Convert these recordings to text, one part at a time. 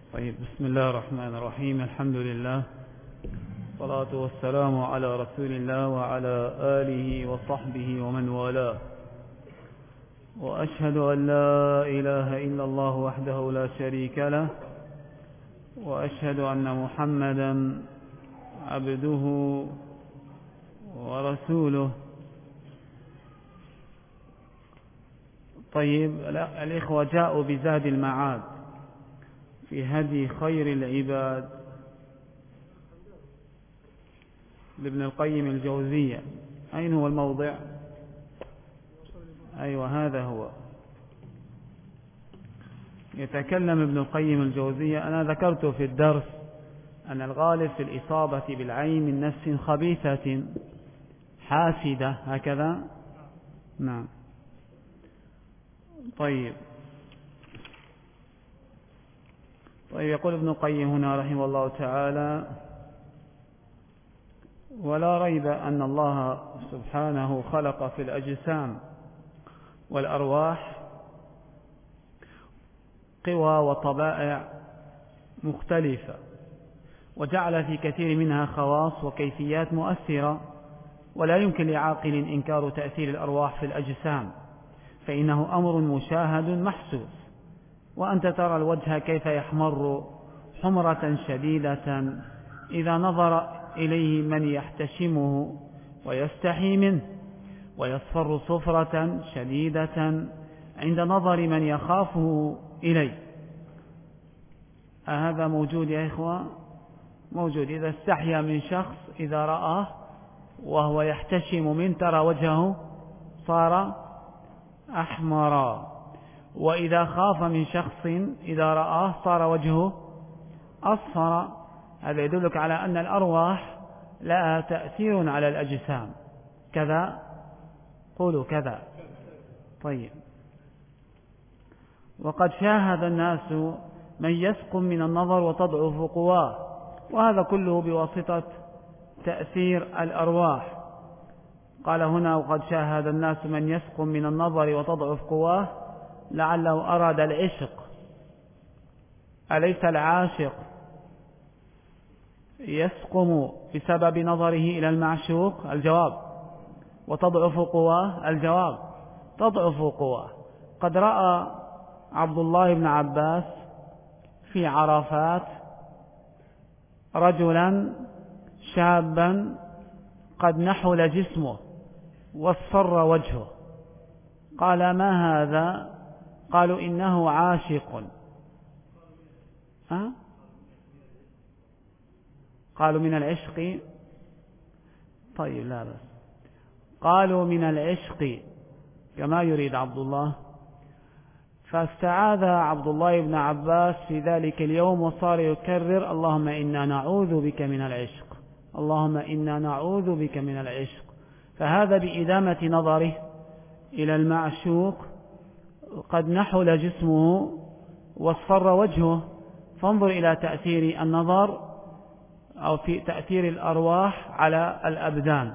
طيب، بسم الله الرحمن الرحيم. الحمد لله، والصلاة والسلام على رسول الله وعلى آله وصحبه ومن والاه، وأشهد أن لا إله إلا الله وحده لا شريك له، وأشهد أن محمدا عبده ورسوله. طيب، الإخوة جاءوا بزاد المعاد في هدي خير العباد لابن القيم الجوزية. أين هو الموضع؟ أيوة، هذا هو. يتكلم ابن القيم الجوزية. أنا ذكرت في الدرس أن الغالب في الإصابة بالعين من نفس خبيثة حاسدة، هكذا. نعم. طيب، يقول ابن القيم هنا رحمه الله تعالى: ولا ريب أن الله سبحانه خلق في الأجسام والأرواح قوى وطبائع مختلفة، وجعل في كثير منها خواص وكيفيات مؤثرة، ولا يمكن لعاقل إنكار تأثير الأرواح في الأجسام، فإنه أمر مشاهد محسوس. وأنت ترى الوجه كيف يحمر حمرة شديدة إذا نظر إليه من يحتشمه ويستحي منه، ويصفر صفرة شديدة عند نظر من يخافه إليه. هذا موجود يا إخوة؟ موجود. إذا استحيا من شخص إذا رآه وهو يحتشم منه ترى وجهه صار أحمرا، وإذا خاف من شخص إذا رآه صار وجهه أصفر. هذا يدلك على أن الأرواح لها تأثير على الأجسام. كذا، قولوا كذا. طيب، وقد شاهد الناس من يسقم من النظر وتضعف قواه، وهذا كله بواسطة تأثير الأرواح. قال هنا: وقد شاهد الناس من يسقم من النظر وتضعف قواه، لعله أراد العشق. أليس العاشق يسقم بسبب نظره إلى المعشوق؟ الجواب. وتضعف قواه؟ الجواب. تضعف قواه. قد رأى عبد الله بن عباس في عرفات رجلا شابا قد نحل جسمه واصفر وجهه. قال: ما هذا؟ قالوا: إنه عاشق. قالوا: من العشق. طيب، لا بس. قالوا: من العشق كما يريد عبد الله. فاستعاذ عبد الله بن عباس في ذلك اليوم وصار يكرر: اللهم إنا نعوذ بك من العشق، اللهم إنا نعوذ بك من العشق. فهذا بإدامة نظره إلى المعشوق قد نحل جسمه واصفر وجهه. فانظر إلى تأثير النظر أو في تأثير الأرواح على الأبدان.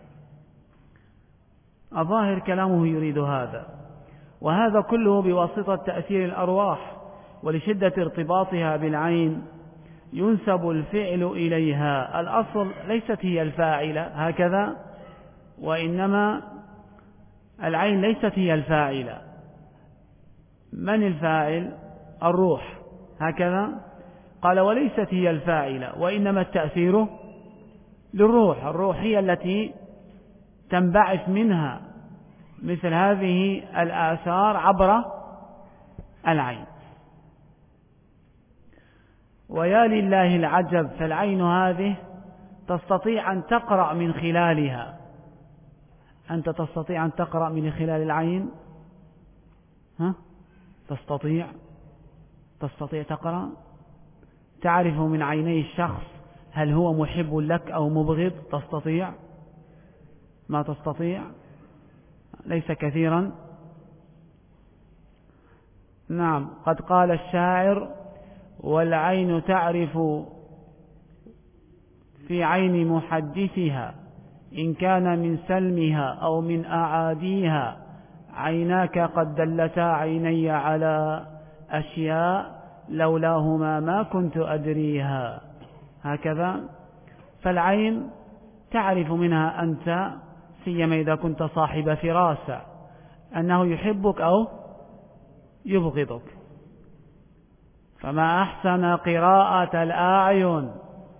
الظاهر كلامه يريد هذا، وهذا كله بواسطة تأثير الأرواح، ولشدة ارتباطها بالعين ينسب الفعل إليها. الأصل ليست هي الفاعلة هكذا، وإنما العين ليست هي الفاعلة. من الفاعل؟ الروح هكذا. قال: وليست هي الفاعلة، وإنما التأثير للروح. الروح هي التي تنبعث منها مثل هذه الآثار عبر العين. ويا لله العجب، فالعين هذه تستطيع أن تقرأ من خلالها. أنت تستطيع أن تقرأ من خلال العين؟ تستطيع تقرأ؟ تعرف من عيني الشخص هل هو محب لك أو مبغض؟ تستطيع؟ ما تستطيع، ليس كثيرا. نعم، قد قال الشاعر: والعين تعرف في عين محدثها إن كان من سلمها أو من أعاديها، عيناك قد دلتا عيني على أشياء لولاهما ما كنت أدريها. هكذا. فالعين تعرف منها أنت، سيما إذا كنت صاحب فراسة، أنه يحبك أو يبغضك. فما أحسن قراءة الأعين.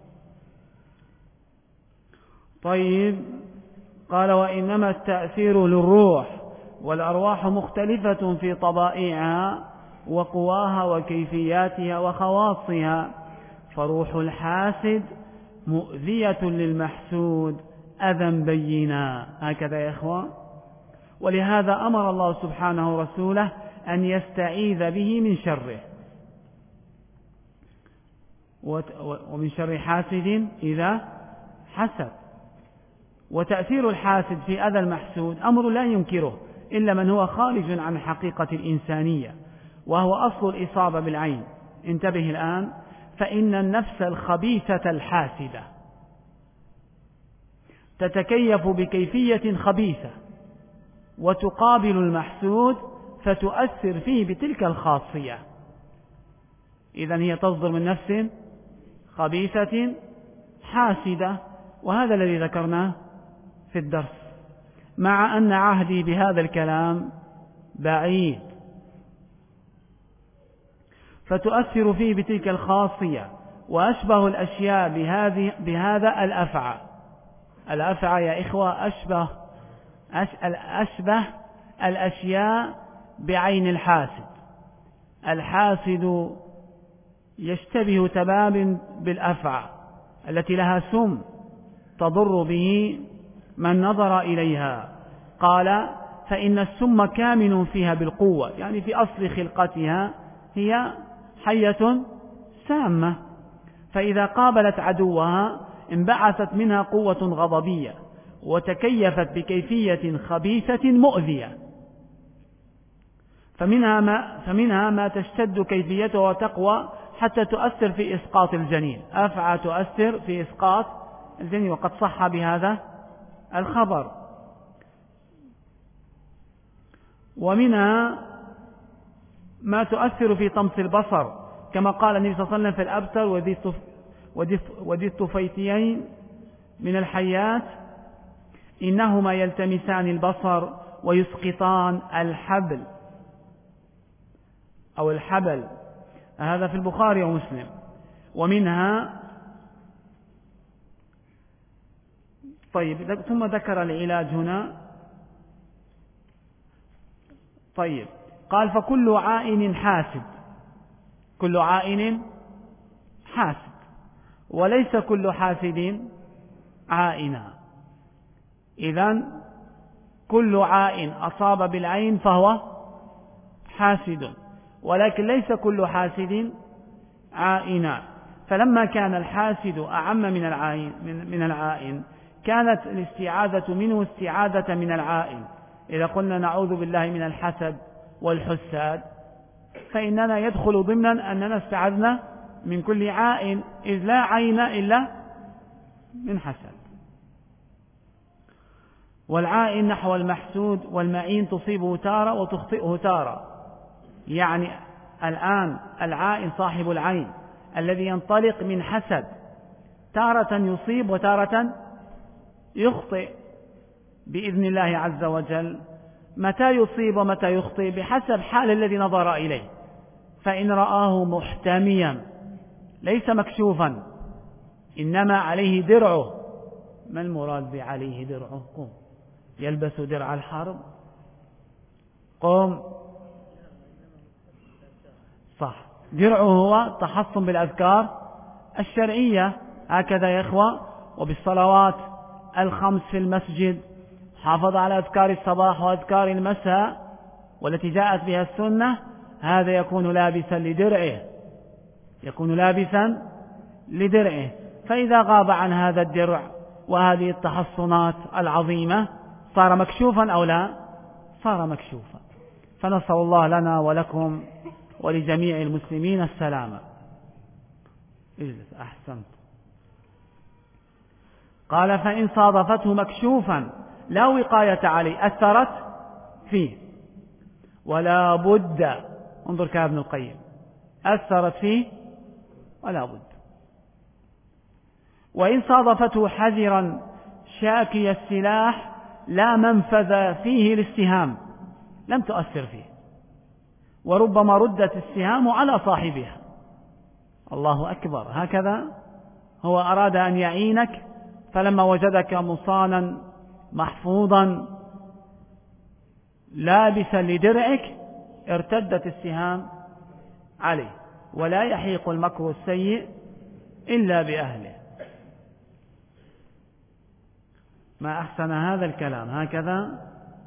طيب، قال وإنما التأثير للروح، والأرواح مختلفة في طبائعها وقواها وكيفياتها وخواصها، فروح الحاسد مؤذية للمحسود أذى بينا. هكذا يا إخوان. ولهذا أمر الله سبحانه رسوله أن يستعيذ به من شره، ومن شر حاسد إذا حسد. وتأثير الحاسد في أذى المحسود أمر لا ينكره إلا من هو خارج عن حقيقة الإنسانية، وهو أصل الإصابة بالعين. انتبه الآن. فإن النفس الخبيثة الحاسدة تتكيف بكيفية خبيثة، وتقابل المحسود فتؤثر فيه بتلك الخاصية. إذن هي تصدر من نفس خبيثة حاسدة، وهذا الذي ذكرناه في الدرس، مع أن عهدي بهذا الكلام بعيد. فتؤثر فيه بتلك الخاصية. وأشبه الأشياء بهذا الأفعى. الأفعى يا إخوة أشبه الأشياء بعين الحاسد. الحاسد يشتبه تماما بالأفعى التي لها سم تضر به من نظر إليها. قال فإن السم كامن فيها بالقوة، يعني في أصل خلقتها هي حية سامة، فإذا قابلت عدوها انبعثت منها قوة غضبية، وتكيفت بكيفية خبيثة مؤذية. فمنها ما تشتد كيفيته وتقوى حتى تؤثر في إسقاط الجنين. أفعى تؤثر في إسقاط الجنين، وقد صح بهذا الخبر. ومنها ما تؤثر في طمس البصر، كما قال النبي صلى الله عليه وسلم في الأبتر وذي الطفيلين من الحيات إنهما يلتمسان البصر ويسقطان الحبل أو الحبل. هذا في البخاري ومسلم. ومنها طيب، ثم ذكر العلاج هنا. طيب، قال فكل عائن حاسد. كل عائن حاسد، وليس كل حاسد عائنا. إذن كل عائن أصاب بالعين فهو حاسد، ولكن ليس كل حاسد عائنا. فلما كان الحاسد أعم من العائن كانت الاستعاذة منه استعاذة من العائن. إذا قلنا نعوذ بالله من الحسد والحساد، فإننا يدخل ضمنا أننا استعذنا من كل عائن، إذ لا عين إلا من حسد. والعائن نحو المحسود والمعين تصيبه تارة وتخطئه تارة. يعني الآن العائن صاحب العين الذي ينطلق من حسد تارة يصيب وتارة يخطئ بإذن الله عز وجل. متى يصيب ومتى يخطئ بحسب حال الذي نظر إليه. فإن رآه محتميا ليس مكشوفا إنما عليه درعه. ما المراد بعليه درعه؟ قم. يلبس درع الحرب. قم. صح، درعه هو تحصن بالأذكار الشرعية. هكذا يا إخوة. وبالصلوات الخمس في المسجد، حافظ على أذكار الصباح وأذكار المساء والتي جاءت بها السنة. هذا يكون لابسا لدرعه، يكون لابسا لدرعه. فإذا غاب عن هذا الدرع وهذه التحصنات العظيمة صار مكشوفا أو لا؟ صار مكشوفا. فنسأل الله لنا ولكم ولجميع المسلمين السلامة. اجلس. أحسنت. قال فإن صادفته مكشوفا لا وقاية عليه أثرت فيه، ولا بد، انظر كلام ابن القيم، أثرت فيه ولا بد. وإن صادفته حذرا شاكي السلاح لا منفذ فيه للسهام لم تؤثر فيه، وربما ردت السهام على صاحبها. الله أكبر. هكذا هو أراد أن يعينك، فلما وجدك مصانا محفوظا لابسا لدرعك ارتدت السهام عليه. ولا يحيق المكر السيء إلا بأهله. ما أحسن هذا الكلام. هكذا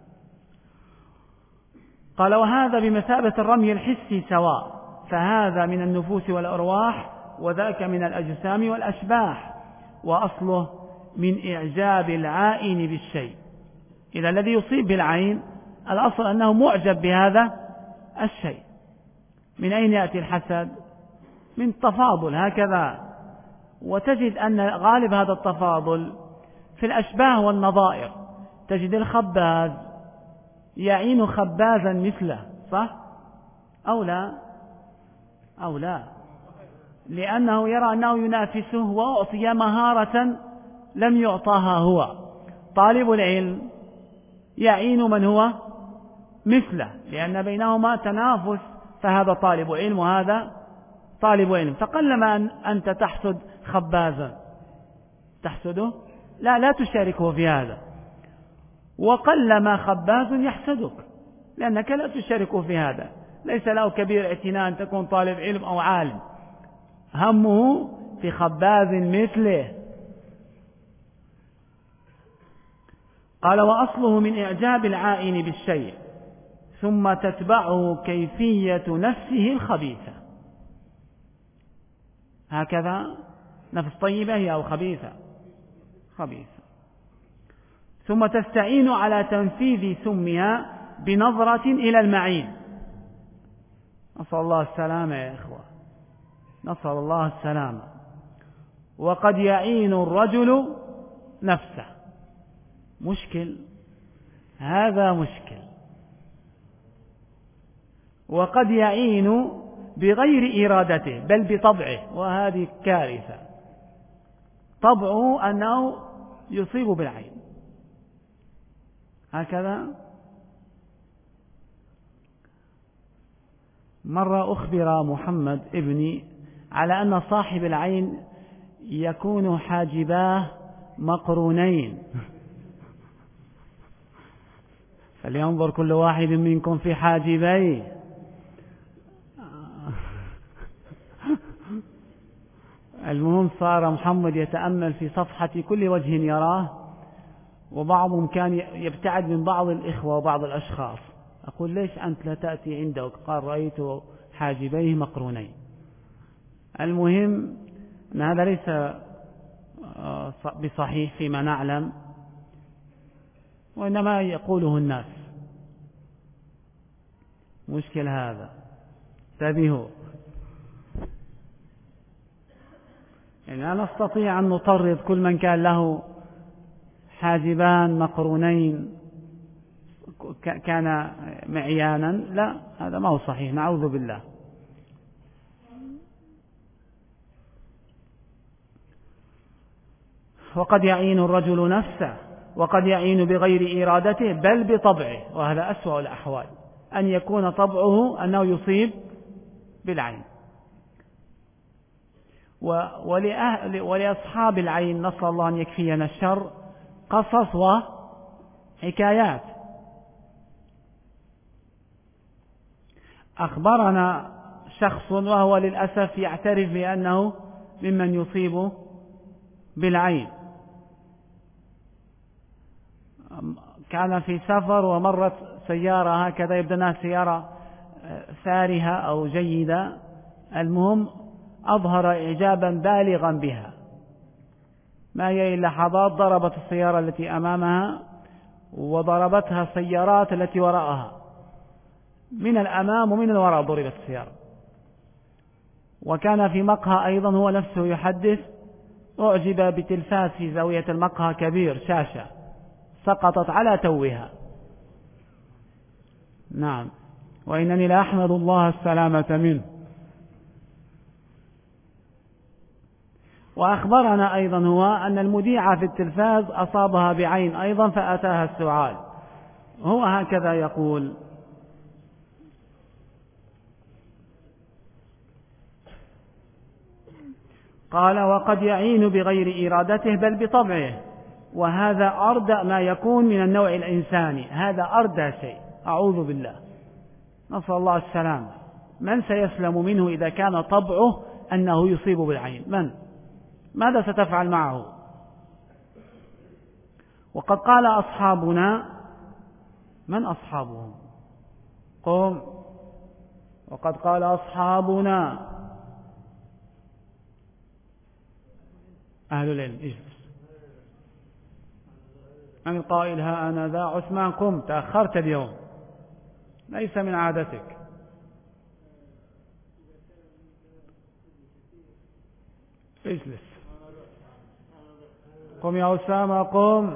قال: وهذا بمثابة الرمي الحسي سواء، فهذا من النفوس والأرواح وذاك من الأجسام والأشباح، وأصله من إعجاب العائن بالشيء. إذا الذي يصيب بالعين الأصل أنه معجب بهذا الشيء. من أين يأتي الحسد؟ من تفاضل. هكذا. وتجد أن غالب هذا التفاضل في الأشباه والنظائر. تجد الخباز يعين خبازا مثله، صح أو لا؟ أو لا؟ لأنه يرى أنه ينافسه وأعطي مهارة لم يعطاها هو. طالب العلم يعين من هو مثله، لأن بينهما تنافس، فهذا طالب علم وهذا طالب علم. فقلما أنت تحسد خبازا، تحسده؟ لا تشاركه في هذا. وقلما خباز يحسدك لأنك لا تشاركه في هذا. ليس له كبير اعتناء أن تكون طالب علم أو عالم، همه في خباز مثله. قال: وأصله من إعجاب العائن بالشيء ثم تتبعه كيفية نفسه الخبيثة. هكذا نفس طيبة هي أو خبيثة؟ خبيثة. ثم تستعين على تنفيذ سمها بنظرة إلى المعين. نسأل الله السلامة يا إخوة، نسأل الله السلامة. وقد يعين الرجل نفسه. مشكل، هذا مشكل. وقد يعين بغير إرادته بل بطبعه، وهذه كارثة. طبعه أنه يصيب بالعين. هكذا. مرة أخبر محمد ابني على أن صاحب العين يكون حاجباه مقرونين. فلينظر كل واحد منكم في حاجبيه. المهم صار محمد يتأمل في صفحة كل وجه يراه، وبعضهم كان يبتعد من بعض الإخوة وبعض الأشخاص. أقول: ليش أنت لا تأتي عندك؟ قال: رأيت حاجبيه مقرونين. المهم أن هذا ليس بصحيح فيما نعلم، وإنما يقوله الناس. مشكل هذا، انتبهوا. يعني لا نستطيع أن نطرد كل من كان له حاجبان مقرونين كان معيانا. لا، هذا ما هو صحيح، نعوذ بالله. وقد يعين الرجل نفسه وقد يعين بغير إرادته بل بطبعه، وهذا أسوأ الأحوال، أن يكون طبعه أنه يصيب بالعين. ولأصحاب العين نسأل الله أن يكفينا الشر قصص وحكايات. أخبرنا شخص وهو للأسف يعترف بأنه ممن يصيب بالعين. كان في سفر ومرت سيارة هكذا يبدو أنها سيارة فارهة أو جيدة، المهم أظهر إعجابا بالغا بها، ما هي إلا لحظات ضربت السيارة التي أمامها وضربتها السيارات التي وراءها، من الأمام ومن الوراء ضربت السيارة. وكان في مقهى أيضا هو نفسه يحدث، أعجب بتلفاز في زاوية المقهى كبير، شاشة سقطت على توها. نعم، وإنني لا أحمد الله السلامة منه. وأخبرنا أيضا هو أن المذيعة في التلفاز أصابها بعين أيضا فأتاها السعال. هو هكذا يقول: قال: وقد يعين بغير إرادته بل بطبعه، وهذا أردأ ما يكون من النوع الإنساني، هذا أردأ شيء، أعوذ بالله، نسأل الله السلامة. من سيسلم منه إذا كان طبعه أنه يصيب بالعين؟ ماذا ستفعل معه؟ وقد قال أصحابنا، من أصحابهم؟ قم. وقد قال أصحابنا أهل العلم، اجلس. من القائل ها أنا ذا؟ عثمان قم، تأخرت اليوم، ليس من عادتك. اجلس. قم يا أسامة قم.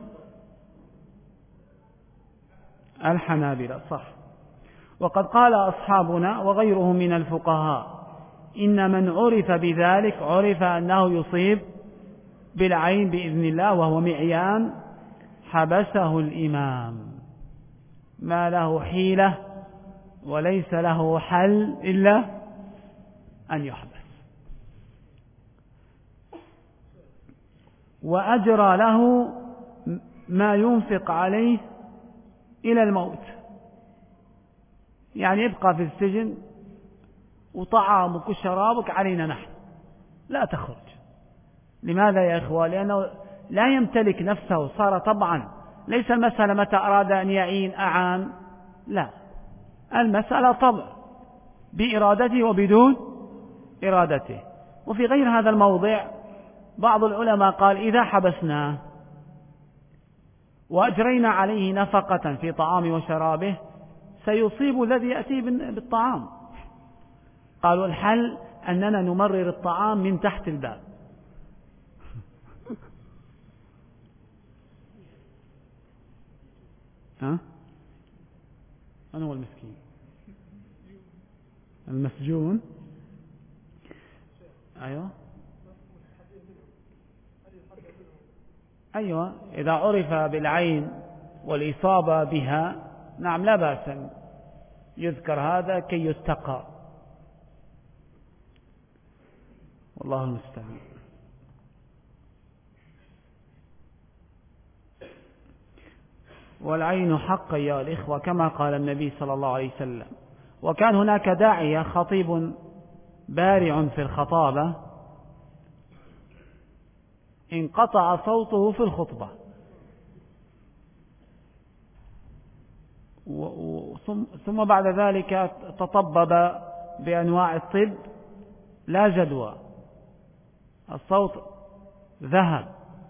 الحنابلة صح. وقد قال أصحابنا وغيرهم من الفقهاء: إن من عرف بذلك عرف أنه يصيب بالعين بإذن الله، وهو معيان حبسه الإمام، ما له حيلة وليس له حل إلا أن يحبس. وأجرى له ما ينفق عليه إلى الموت، يعني يبقى في السجن وطعامك وشرابك علينا نحن، لا تخرج. لماذا يا إخوة؟ لأنه لا يمتلك نفسه، صار طبعا. ليس المسألة متى أراد أن يعين أعان، لا، المسألة طبع، بإرادته وبدون إرادته. وفي غير هذا الموضع بعض العلماء قال: إذا حبسناه وأجرينا عليه نفقة في طعام وشرابه سيصيب الذي يأتي بالطعام. قالوا الحل أننا نمرر الطعام من تحت الباب. من هو المسكين؟ المسجون. أيوة، إذا عرف بالعين والإصابة بها نعم لا بأس يذكر هذا كي يتقى، والله المستعان. والعين حق يا الإخوة كما قال النبي صلى الله عليه وسلم. وكان هناك داعية خطيب بارع في الخطابة انقطع صوته في الخطبة، ثم بعد ذلك تطبب بأنواع الطب لا جدوى، الصوت ذهب.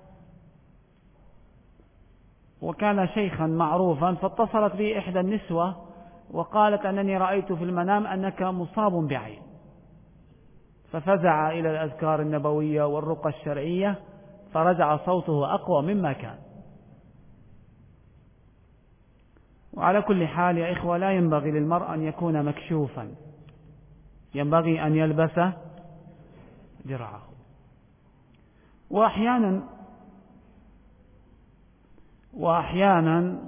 وكان شيخا معروفا، فاتصلت به إحدى النسوة وقالت أنني رأيت في المنام أنك مصاب بعين، ففزع إلى الأذكار النبوية والرقى الشرعية فرجع صوته أقوى مما كان. وعلى كل حال يا إخوة لا ينبغي للمرء أن يكون مكشوفا، ينبغي أن يلبس درعه. وأحيانا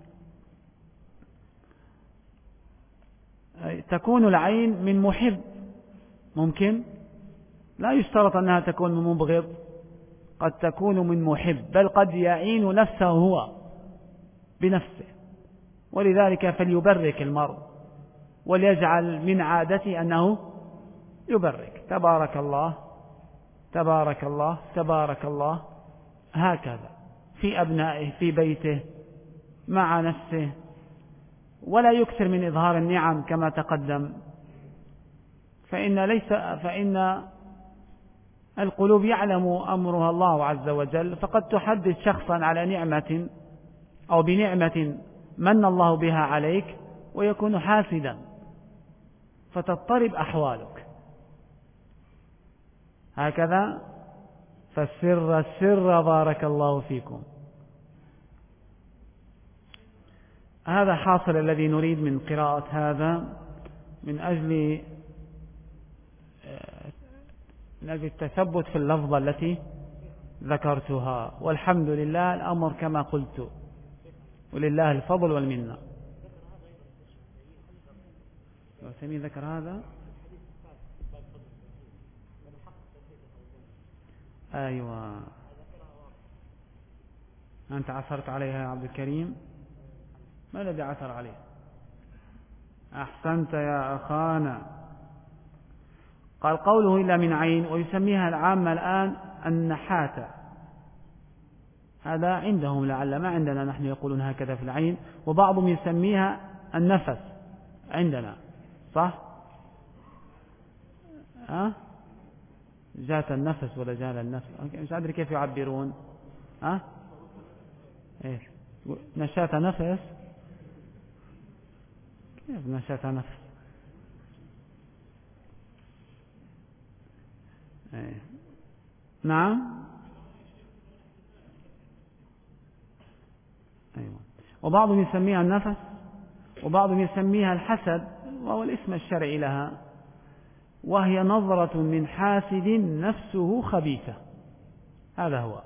تكون العين من محب، ممكن لا يشترط أنها تكون من مبغض، قد تكون من محب، بل قد يعين نفسه هو بنفسه. ولذلك فليبرك المرء وليجعل من عادته أنه يبرك، تبارك الله تبارك الله تبارك الله، هكذا في أبنائه في بيته مع نفسه، ولا يكثر من إظهار النعم كما تقدم، فإن القلوب يعلم أمرها الله عز وجل، فقد تحدث شخصا على نعمة أو بنعمة من الله بها عليك ويكون حاسدا فتضطرب أحوالك. هكذا فالسر السر بارك الله فيكم. هذا حاصل الذي نريد من قراءة هذا من أجل من أجل التثبت في اللفظة التي ذكرتها. والحمد لله الأمر كما قلت، ولله الفضل والمنة. سمي ذكر هذا. أيوة، أنت عثرت عليها يا عبد الكريم. ما الذي عثر عليه؟ أحسنت يا أخانا. قال قوله إلا من عين، ويسميها العامة الآن النحاتة. هذا عندهم لعل، ما عندنا نحن يقولون هكذا في العين. وبعضهم يسميها النفس عندنا، صح؟ جات النفس ولا جال النفس، مش أدري كيف يعبرون. إيه؟ نشات نفس، كيف نشات نفس؟ إيه؟ نعم. أيوة. وبعضهم يسميها النفس، وبعضهم يسميها الحسد، وهو الاسم الشرعي لها، وهي نظرة من حاسد نفسه خبيثة. هذا هو،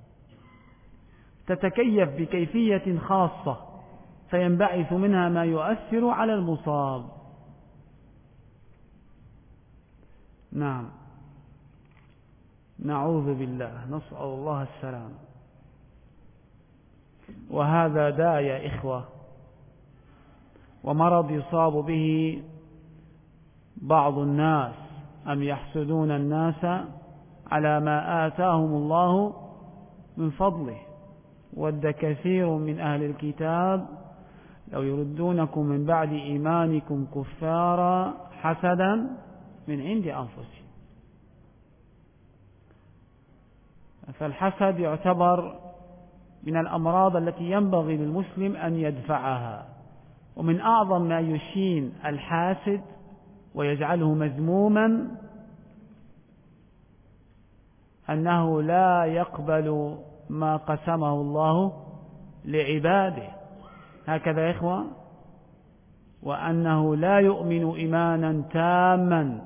تتكيف بكيفية خاصة فينبعث منها ما يؤثر على المصاب. نعم، نعوذ بالله، نسأل الله السلام. وهذا داء يا إخوة، ومرض يصاب به بعض الناس، أم يحسدون الناس على ما آتاهم الله من فضله. ود كثير من أهل الكتاب لو يردونكم من بعد إيمانكم كفارا حسدا من عند أنفسهم. فالحسد يعتبر من الأمراض التي ينبغي للمسلم أن يدفعها. ومن أعظم ما يشين الحاسد ويجعله مذموما أنه لا يقبل ما قسمه الله لعباده، هكذا يا إخوة، وأنه لا يؤمن إيمانا تاما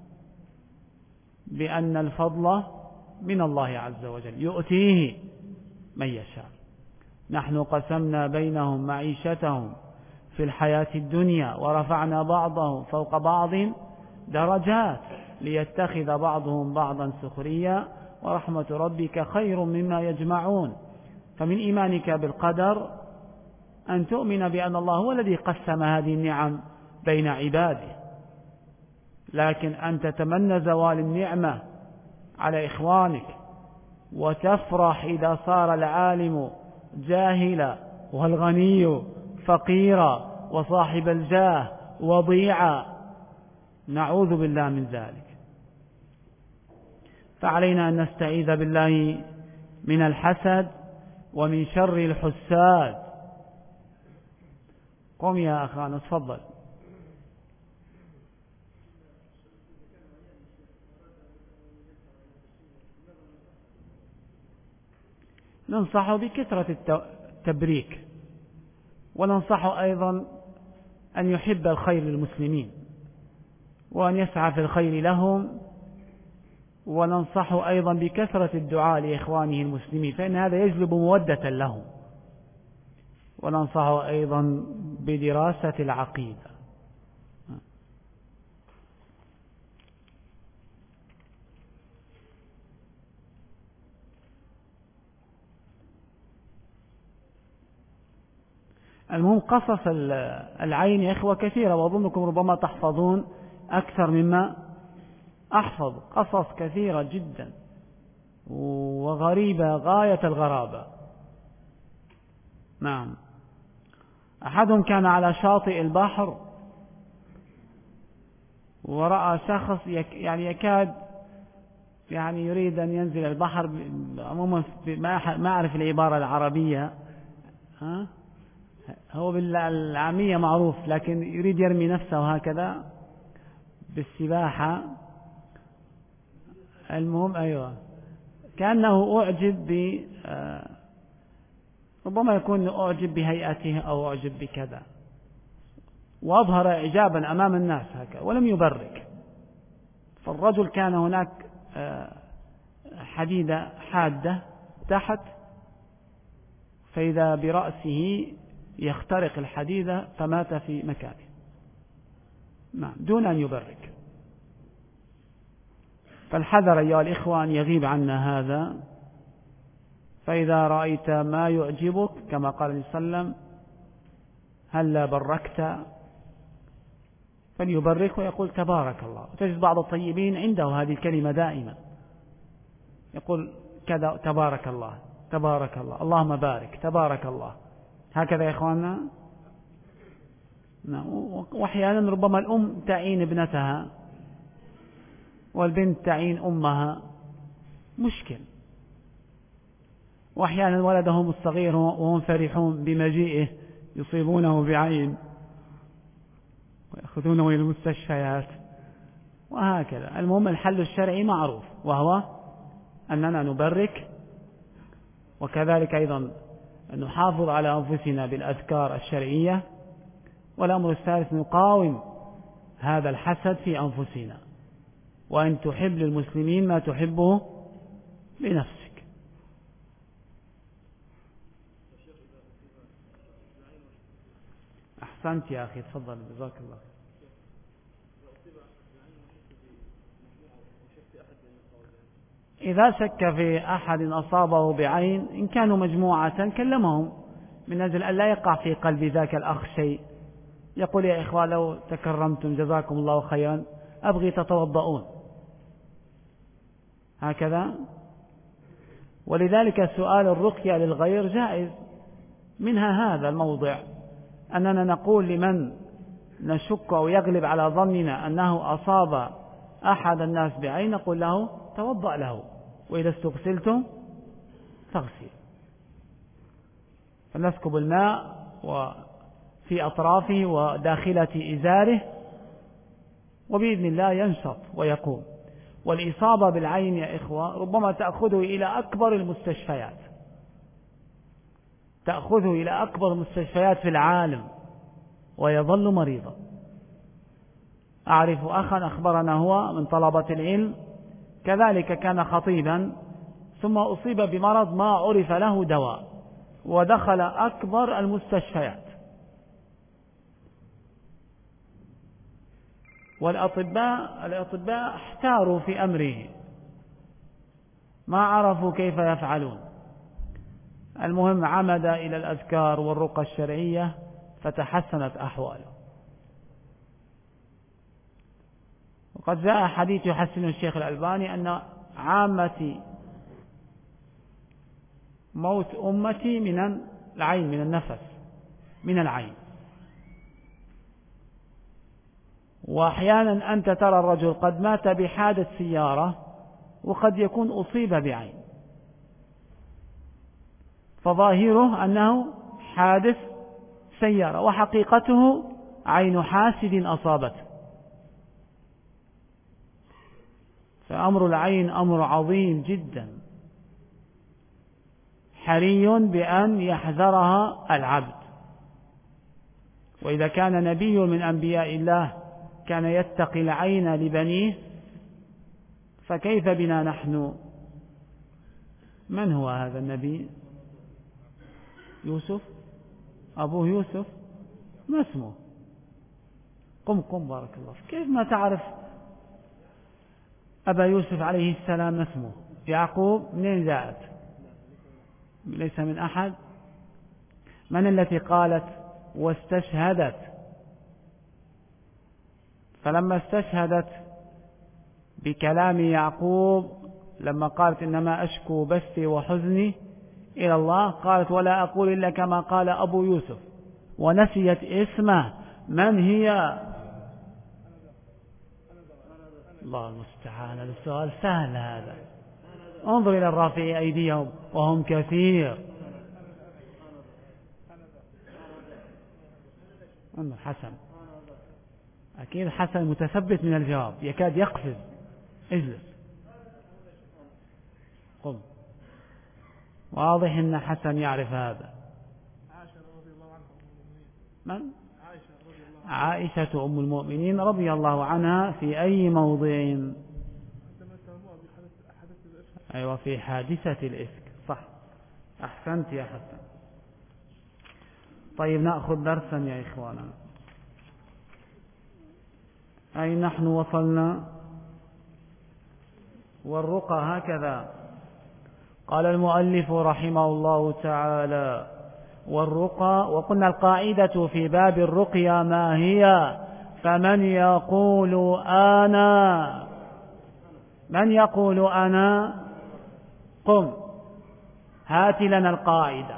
بأن الفضل من الله عز وجل يؤتيه من يشاء. نحن قسمنا بينهم معيشتهم في الحياة الدنيا ورفعنا بعضهم فوق بعض درجات ليتخذ بعضهم بعضا سخريا ورحمة ربك خير مما يجمعون. فمن إيمانك بالقدر أن تؤمن بأن الله هو الذي قسم هذه النعم بين عباده، لكن أن تتمنى زوال النعمة على إخوانك وتفرح إذا صار العالم جاهلا والغني فقيرا وصاحب الجاه وضيعا، نعوذ بالله من ذلك. فعلينا أن نستعيذ بالله من الحسد ومن شر الحساد. قم يا أخانا، تفضل. ننصحه بكثرة التبريك، وننصحه أيضا أن يحب الخير للمسلمين وأن يسعى في الخير لهم، وننصحه أيضا بكثرة الدعاء لإخوانه المسلمين فإن هذا يجلب مودة لهم، وننصحه أيضا بدراسة العقيدة. المهم قصص العين يا إخوة كثيرة، وأظنكم ربما تحفظون أكثر مما أحفظ. قصص كثيرة جدا وغريبة غاية الغرابة. نعم، أحدهم كان على شاطئ البحر ورأى شخص يكاد يريد أن ينزل البحر. عموما ما أعرف العبارة العربية، هو بالعامية معروف، لكن يريد يرمي نفسه هكذا بالسباحة. المهم أيوة، كأنه أعجب ربما يكون أعجب بهيئته أو أعجب بكذا، وأظهر إعجابا أمام الناس هكذا ولم يبرك. فالرجل كان هناك حديدة حادة تحت، فإذا برأسه يخترق الحديدة فمات في مكانه، نعم، دون أن يبرك. فالحذر أيها الإخوة أن يغيب عنا هذا. فإذا رأيت ما يعجبك كما قال النبي صلى الله عليه وسلم هلا بركت، فليبرك ويقول تبارك الله. وتجد بعض الطيبين عنده هذه الكلمة دائما، يقول كذا تبارك الله تبارك الله، اللهم بارك تبارك الله، هكذا يا إخواننا. وأحيانا ربما الأم تعين ابنتها والبنت تعين أمها، مشكل. وأحيانا ولدهم الصغير وهم فرحون بمجيئه يصيبونه بعين ويأخذونه إلى المستشفيات وهكذا. المهم الحل الشرعي معروف، وهو أننا نبرك، وكذلك أيضا نحافظ على أنفسنا بالأذكار الشرعية. والأمر الثالث نقاوم هذا الحسد في أنفسنا، وأن تحب للمسلمين ما تحبه لنفسك. أحسنت يا أخي، تفضل، جزاك الله. إذا شك في أحد أصابه بعين، إن كانوا مجموعة كلمهم من أجل أن لا يقع في قلب ذاك الأخ شيء، يقول يا إخوة لو تكرمتم جزاكم الله خيرا أبغي تتوضؤون، هكذا. ولذلك سؤال الرقية للغير جائز، منها هذا الموضع، أننا نقول لمن نشك أو يغلب على ظننا أنه أصاب أحد الناس بعين، نقول له توضأ له، وإذا استغسلتم فاغسل. فنسكب الماء وفي أطرافه وداخلة إزاره، وبإذن الله ينشط ويقوم. والإصابة بالعين يا إخوة ربما تأخذه إلى أكبر المستشفيات، تأخذه إلى أكبر المستشفيات في العالم ويظل مريضا. أعرف أخا أخبرنا هو من طلبة العلم، كذلك كان خطيبا ثم أصيب بمرض ما عرف له دواء، ودخل أكبر المستشفيات، والأطباء احتاروا في أمره، ما عرفوا كيف يفعلون. المهم عمد إلى الأذكار والرقى الشرعية فتحسنت أحواله. وقد جاء حديث يحسن الشيخ الألباني أن عامة موت أمتي من العين، من النفس، من العين. وأحيانا أنت ترى الرجل قد مات بحادث سيارة وقد يكون أصيب بعين، فظاهره أنه حادث سيارة وحقيقته عين حاسد أصابته. فأمر العين أمر عظيم جدا، حري بأن يحذرها العبد. وإذا كان نبي من أنبياء الله كان يتقي العين لبنيه، فكيف بنا نحن؟ من هو هذا النبي؟ يوسف، أبوه يوسف، ما اسمه؟ قم بارك الله فيك. كيف ما تعرف أبا يوسف عليه السلام؟ ما اسمه؟ يعقوب. منين جاءت؟ ليس من أحد. من التي قالت واستشهدت؟ فلما استشهدت بكلام يعقوب لما قالت إنما أشكو بثي وحزني إلى الله، قالت ولا أقول إلا كما قال أبو يوسف، ونسيت اسمه. من هي؟ الله المستعان. السؤال سهل هذا، انظر إلى الرافعي أيديهم وهم كثير. انظر حسن، أكيد حسن متثبت من الجواب، يكاد يقفز. اجلس، قم. واضح أن حسن يعرف هذا. من؟ عائشة أم المؤمنين رضي الله عنها. في أي موضع؟ أيوة في حادثة الإفك صح. أحسنت يا حسن. طيب نأخذ درسا يا إخوانا. أي نحن وصلنا؟ والرقى هكذا قال المؤلف رحمه الله تعالى والرقى. وقلنا القاعدة في باب الرقية ما هي؟ فمن يقول أنا، من يقول أنا قم هات لنا القاعدة.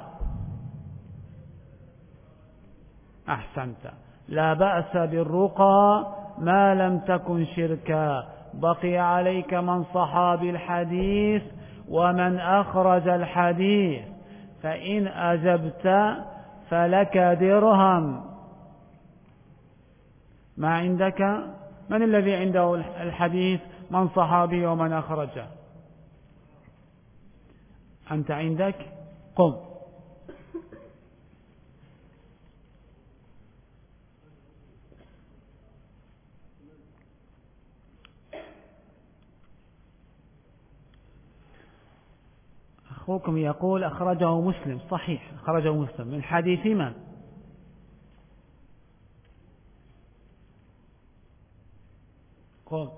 أحسنت. لا بأس بالرقى ما لم تكن شركا. بقي عليك من صحابي الحديث ومن أخرج الحديث. فإن أجبت فلك درهم. ما عندك؟ من الذي عنده الحديث؟ من صحابي ومن أخرجه؟ أنت عندك؟ قم. أخوكم يقول أخرجه مسلم. صحيح أخرجه مسلم. من حديث من؟ قم.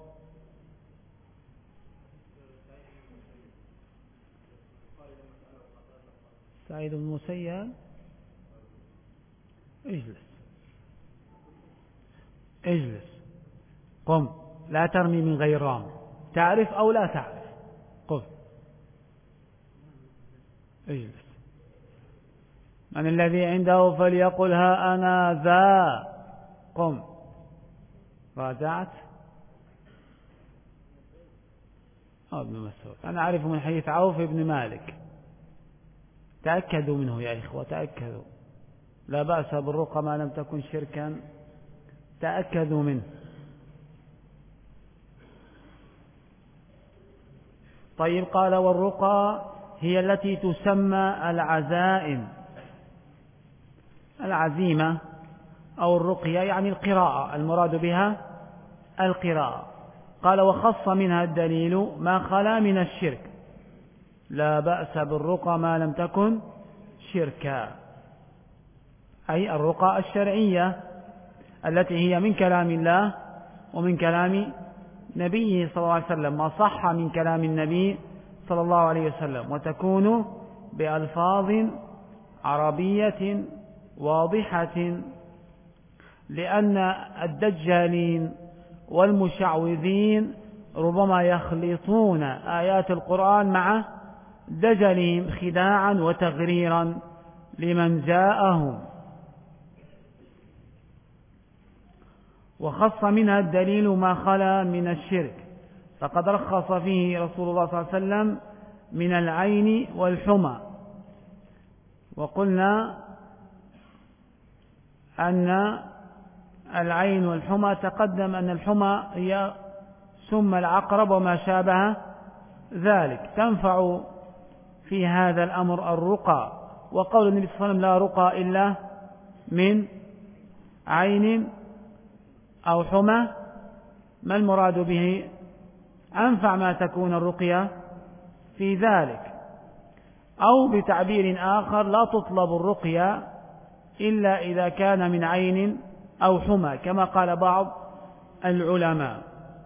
سعيد بن المسيب. اجلس قم. لا ترمي من غير رام. تعرف أو لا تعرف؟ قم اجلس. من الذي عنده فليقل ها أنا ذا. قم. راجعت؟ ابن مسعود. أنا أعرف من حديث عوف بن مالك. تأكدوا منه يا إخوة تأكدوا. لا بأس بالرقى ما لم تكن شركا. تأكدوا منه. طيب قال والرقى هي التي تسمى العزائم. العزيمة أو الرقية يعني القراءة، المراد بها القراءة. قال وخص منها الدليل ما خلا من الشرك. لا بأس بالرقى ما لم تكن شركا، أي الرقى الشرعية التي هي من كلام الله ومن كلام نبيه صلى الله عليه وسلم، ما صح من كلام النبي صلى الله عليه وسلم، وتكون بألفاظ عربية واضحة، لأن الدجالين والمشعوذين ربما يخلطون آيات القرآن مع دجلهم خداعا وتغريرا لمن جاءهم. وخص منها الدليل ما خلا من الشرك، فقد رخص فيه رسول الله صلى الله عليه وسلم من العين والحمى. وقلنا أن العين والحمى تقدم أن الحمى هي سم العقرب وما شابه ذلك، تنفع في هذا الأمر الرقى. وقول النبي صلى الله عليه وسلم لا رقى إلا من عين أو حمى، ما المراد به؟ أنفع ما تكون الرقية في ذلك. أو بتعبير آخر لا تطلب الرقية إلا إذا كان من عين أو حمى، كما قال بعض العلماء.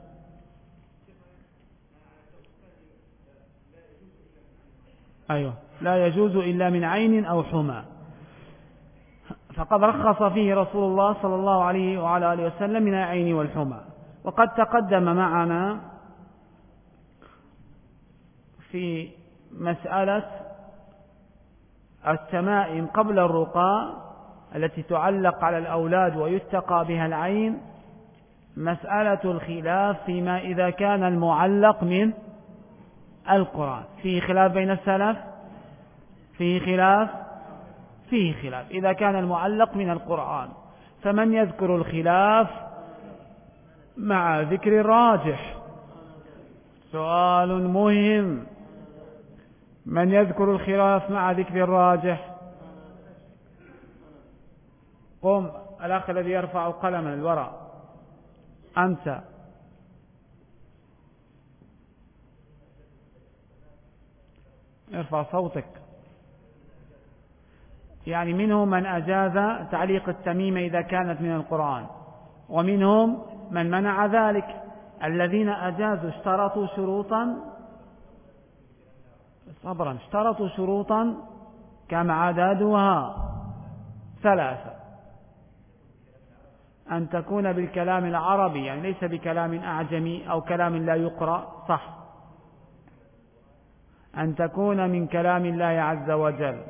أيوة لا يجوز إلا من عين أو حمى. فقد رخص فيه رسول الله صلى الله عليه وعلى آله وسلم من العين والحمى. وقد تقدم معنا في مسألة التمائم قبل الرقى التي تعلق على الأولاد ويتقى بها العين مسألة الخلاف فيما إذا كان المعلق من القرآن. فيه خلاف بين السلف، فيه خلاف إذا كان المعلق من القرآن، فمن يذكر الخلاف مع ذكر الراجح؟ سؤال مهم. من يذكر الخلاف مع ذكر الراجح؟ قم الأخ الذي يرفع قلما الوراء. أنت ارفع صوتك. يعني منهم من أجاز تعليق التميمة إذا كانت من القرآن، ومنهم من منع ذلك. الذين أجازوا اشترطوا شروطا كم عددها؟ 3: أن تكون بالكلام العربي، يعني ليس بكلام أعجمي أو كلام لا يقرأ، صح. أن تكون من كلام الله عز وجل،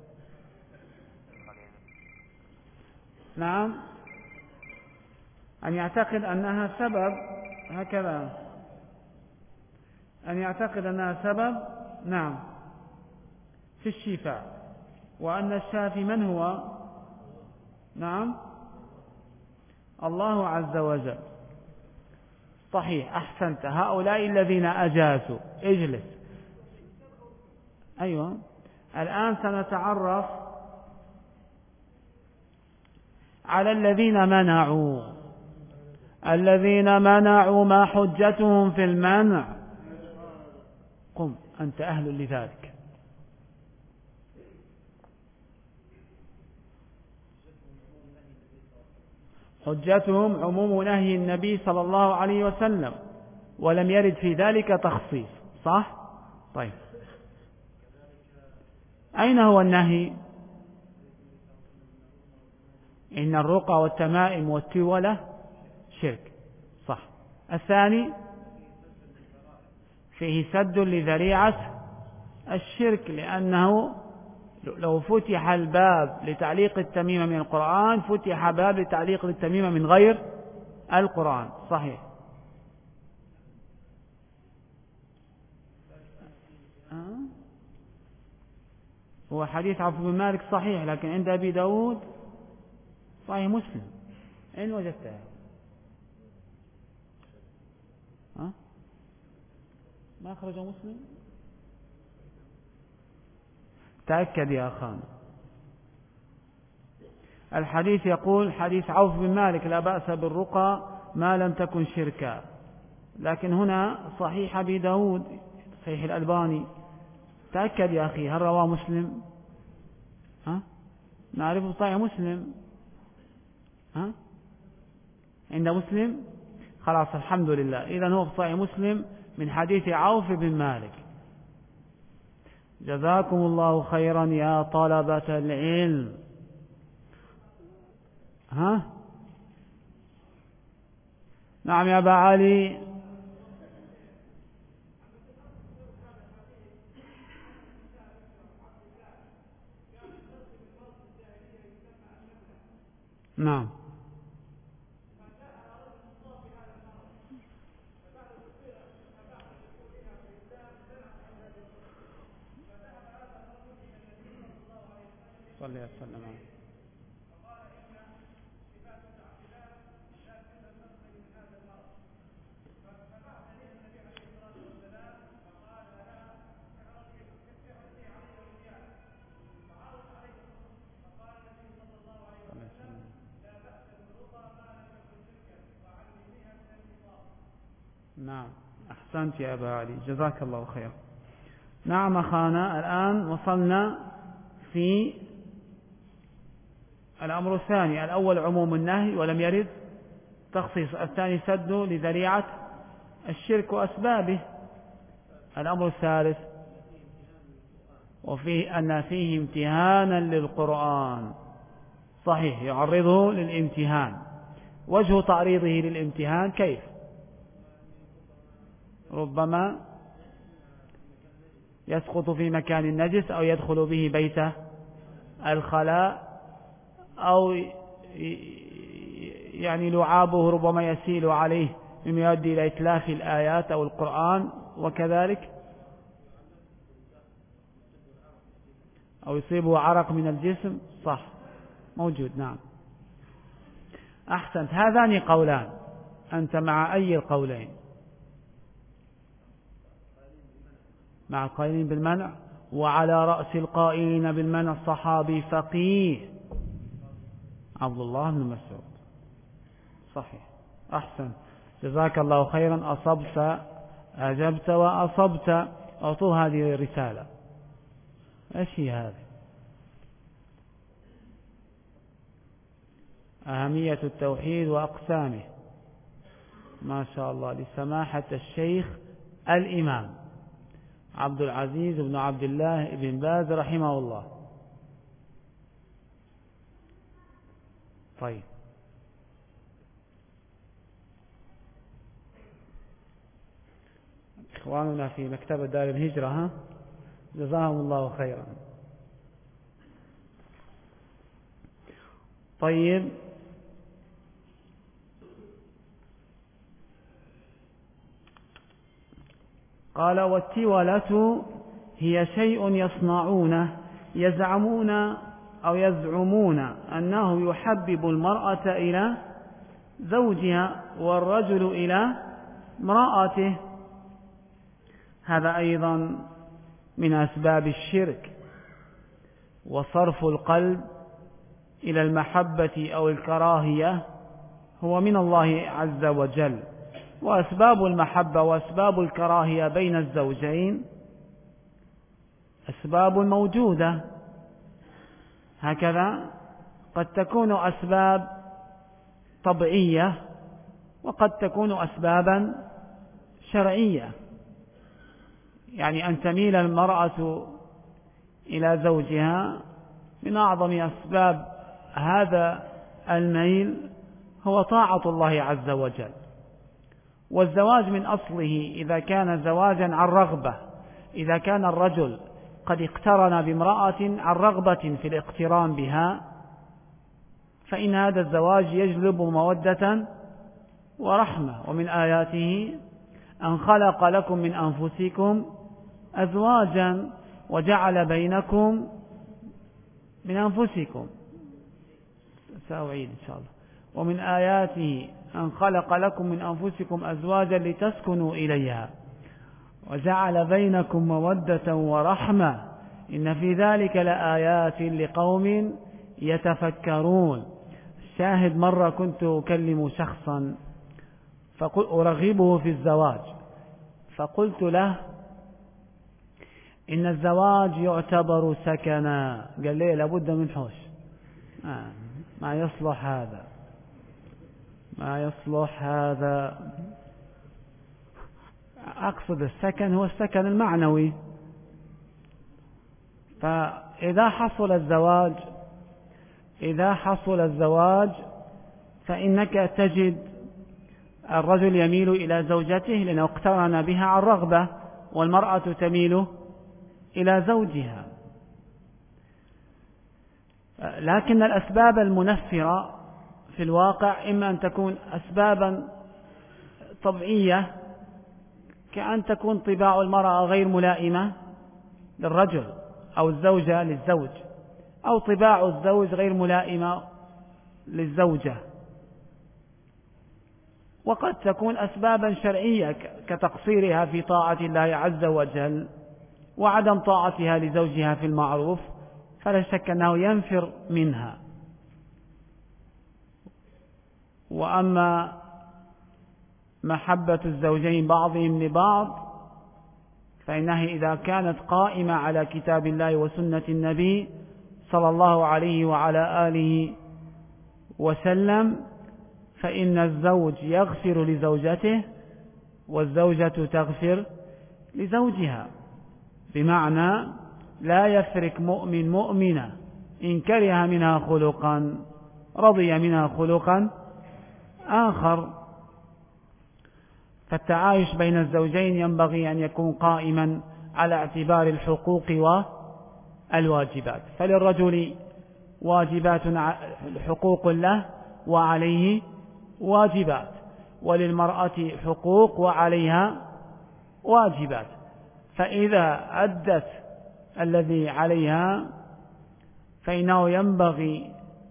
نعم. أن يعتقد أنها سبب، هكذا، أن يعتقد أنها سبب، نعم، في الشفاء، وأن الشافي من هو؟ نعم، الله عز وجل. صحيح، أحسنت. هؤلاء الذين أجازوا. اجلس. أيوة، الآن سنتعرف على الذين منعوا ما حجتهم في المنع. قم، أنت أهل لذلك. حجتهم عموم نهي النبي صلى الله عليه وسلم، ولم يرد في ذلك تخصيص، صح؟ طيب، أين هو النهي؟ إن الرقى والتمائم والتولة شرك، صح. الثاني فيه سد لذريعة الشرك، لأنه لو فتح الباب لتعليق التميمة من القرآن فتح باب لتعليق التميمة من غير القرآن، صحيح. هو حديث عوف بن مالك صحيح، لكن عند أبي داود صحيح مسلم. أين وجدتها؟ ما أخرج مسلم؟ تأكد يا أخانا. الحديث يقول حديث عوف بن مالك: لا بأس بالرقى ما لم تكن شركا. لكن هنا صحيح أبي داود، صحيح الألباني. تأكد يا أخي، هل رواه مسلم؟ نعرفه صحيح مسلم. عند مسلم؟ خلاص، الحمد لله. إذن هو في صحيح مسلم من حديث عوف بن مالك. جزاكم الله خيرا يا طلبة العلم. نعم يا أبا علي. نعم، صلى الله عليه وسلم. نعم، أحسنت يا أبا علي، جزاك الله خير. نعم أخانا، الآن وصلنا في الأمر الثاني. الأول عموم النهي ولم يرد تخصيص، الثاني سد لذريعة الشرك وأسبابه. الأمر الثالث وفيه أن فيه امتهانا للقرآن، صحيح، يعرضه للامتهان. وجه تعريضه للامتهان كيف؟ ربما يسقط في مكان النجس، أو يدخل به بيت الخلاء، أو يعني لعابه ربما يسيل عليه مما يؤدي إلى إتلاف الآيات أو القرآن، وكذلك أو يصيبه عرق من الجسم، صح، موجود. نعم، أحسنت. هذان قولان، أنت مع أي القولين؟ مع القائلين بالمنع. وعلى رأس القائلين بالمنع الصحابي فقيه عبد الله بن مسعود، صحيح، أحسن، جزاك الله خيرا، أصبت، أجبت وأصبت. أعطوا هذه الرسالة. إيش هي هذه؟ أهمية التوحيد وأقسامه، ما شاء الله، لسماحة الشيخ الإمام عبد العزيز بن عبد الله بن باز رحمه الله. طيب، إخواننا في مكتبة دار الهجرة جزاهم الله خيرا. طيب، قال: والتولة هي شيء يصنعونه يزعمون أنه يحبب المرأة إلى زوجها والرجل إلى امرأته. هذا أيضا من أسباب الشرك، وصرف القلب إلى المحبة أو الكراهية هو من الله عز وجل. وأسباب المحبة وأسباب الكراهية بين الزوجين أسباب موجودة، هكذا قد تكون أسباب طبيعية وقد تكون أسبابا شرعية. يعني أن تميل المرأة إلى زوجها من أعظم أسباب هذا الميل هو طاعة الله عز وجل. والزواج من أصله إذا كان زواجا عن رغبة، إذا كان الرجل قد اقترن بامرأة عن رغبة في الاقتران بها، فإن هذا الزواج يجلب مودة ورحمة. ومن آياته أن خلق لكم من أنفسكم أزواجا وجعل بينكم من أنفسكم، سأعيد إن شاء الله، ومن آياته أن خلق لكم من أنفسكم أزواجا لتسكنوا إليها وجعل بينكم مودة ورحمة إن في ذلك لآيات لقوم يتفكرون. شاهد، مرة كنت أكلم شخصا أرغبه في الزواج، فقلت له إن الزواج يعتبر سكنا. قال لي لابد من حوش، ما يصلح هذا، ما يصلح هذا. أقصد السكن هو السكن المعنوي. فإذا حصل الزواج فإنك تجد الرجل يميل إلى زوجته لأنه اقترن بها عن رغبة، والمرأة تميل إلى زوجها. لكن الأسباب المنفرة في الواقع إما أن تكون أسبابا طبيعية، كأن تكون طباع المرأة غير ملائمة للرجل أو الزوجة للزوج، أو طباع الزوج غير ملائمة للزوجة. وقد تكون أسبابا شرعية كتقصيرها في طاعة الله عز وجل وعدم طاعتها لزوجها في المعروف، فلا شك أنه ينفر منها. وأما محبة الزوجين بعضهم لبعض فإنها إذا كانت قائمة على كتاب الله وسنة النبي صلى الله عليه وعلى آله وسلم فإن الزوج يغفر لزوجته والزوجة تغفر لزوجها، بمعنى لا يفرق مؤمن مؤمنة إن كره منها خلقا رضي منها خلقا آخر. فالتعايش بين الزوجين ينبغي أن يكون قائما على اعتبار الحقوق والواجبات. فللرجل واجبات حقوق له وعليه واجبات، وللمرأة حقوق وعليها واجبات. فإذا أدت الذي عليها فإنه ينبغي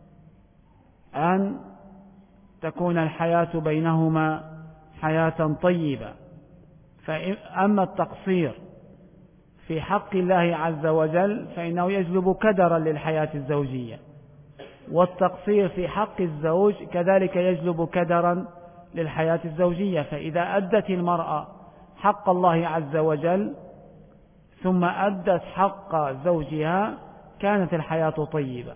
أن تكون الحياة بينهما حياة طيبة. فأما التقصير في حق الله عز وجل فإنه يجلب كدرا للحياة الزوجية، والتقصير في حق الزوج كذلك يجلب كدرا للحياة الزوجية. فإذا أدت المرأة حق الله عز وجل ثم أدت حق زوجها كانت الحياة طيبة.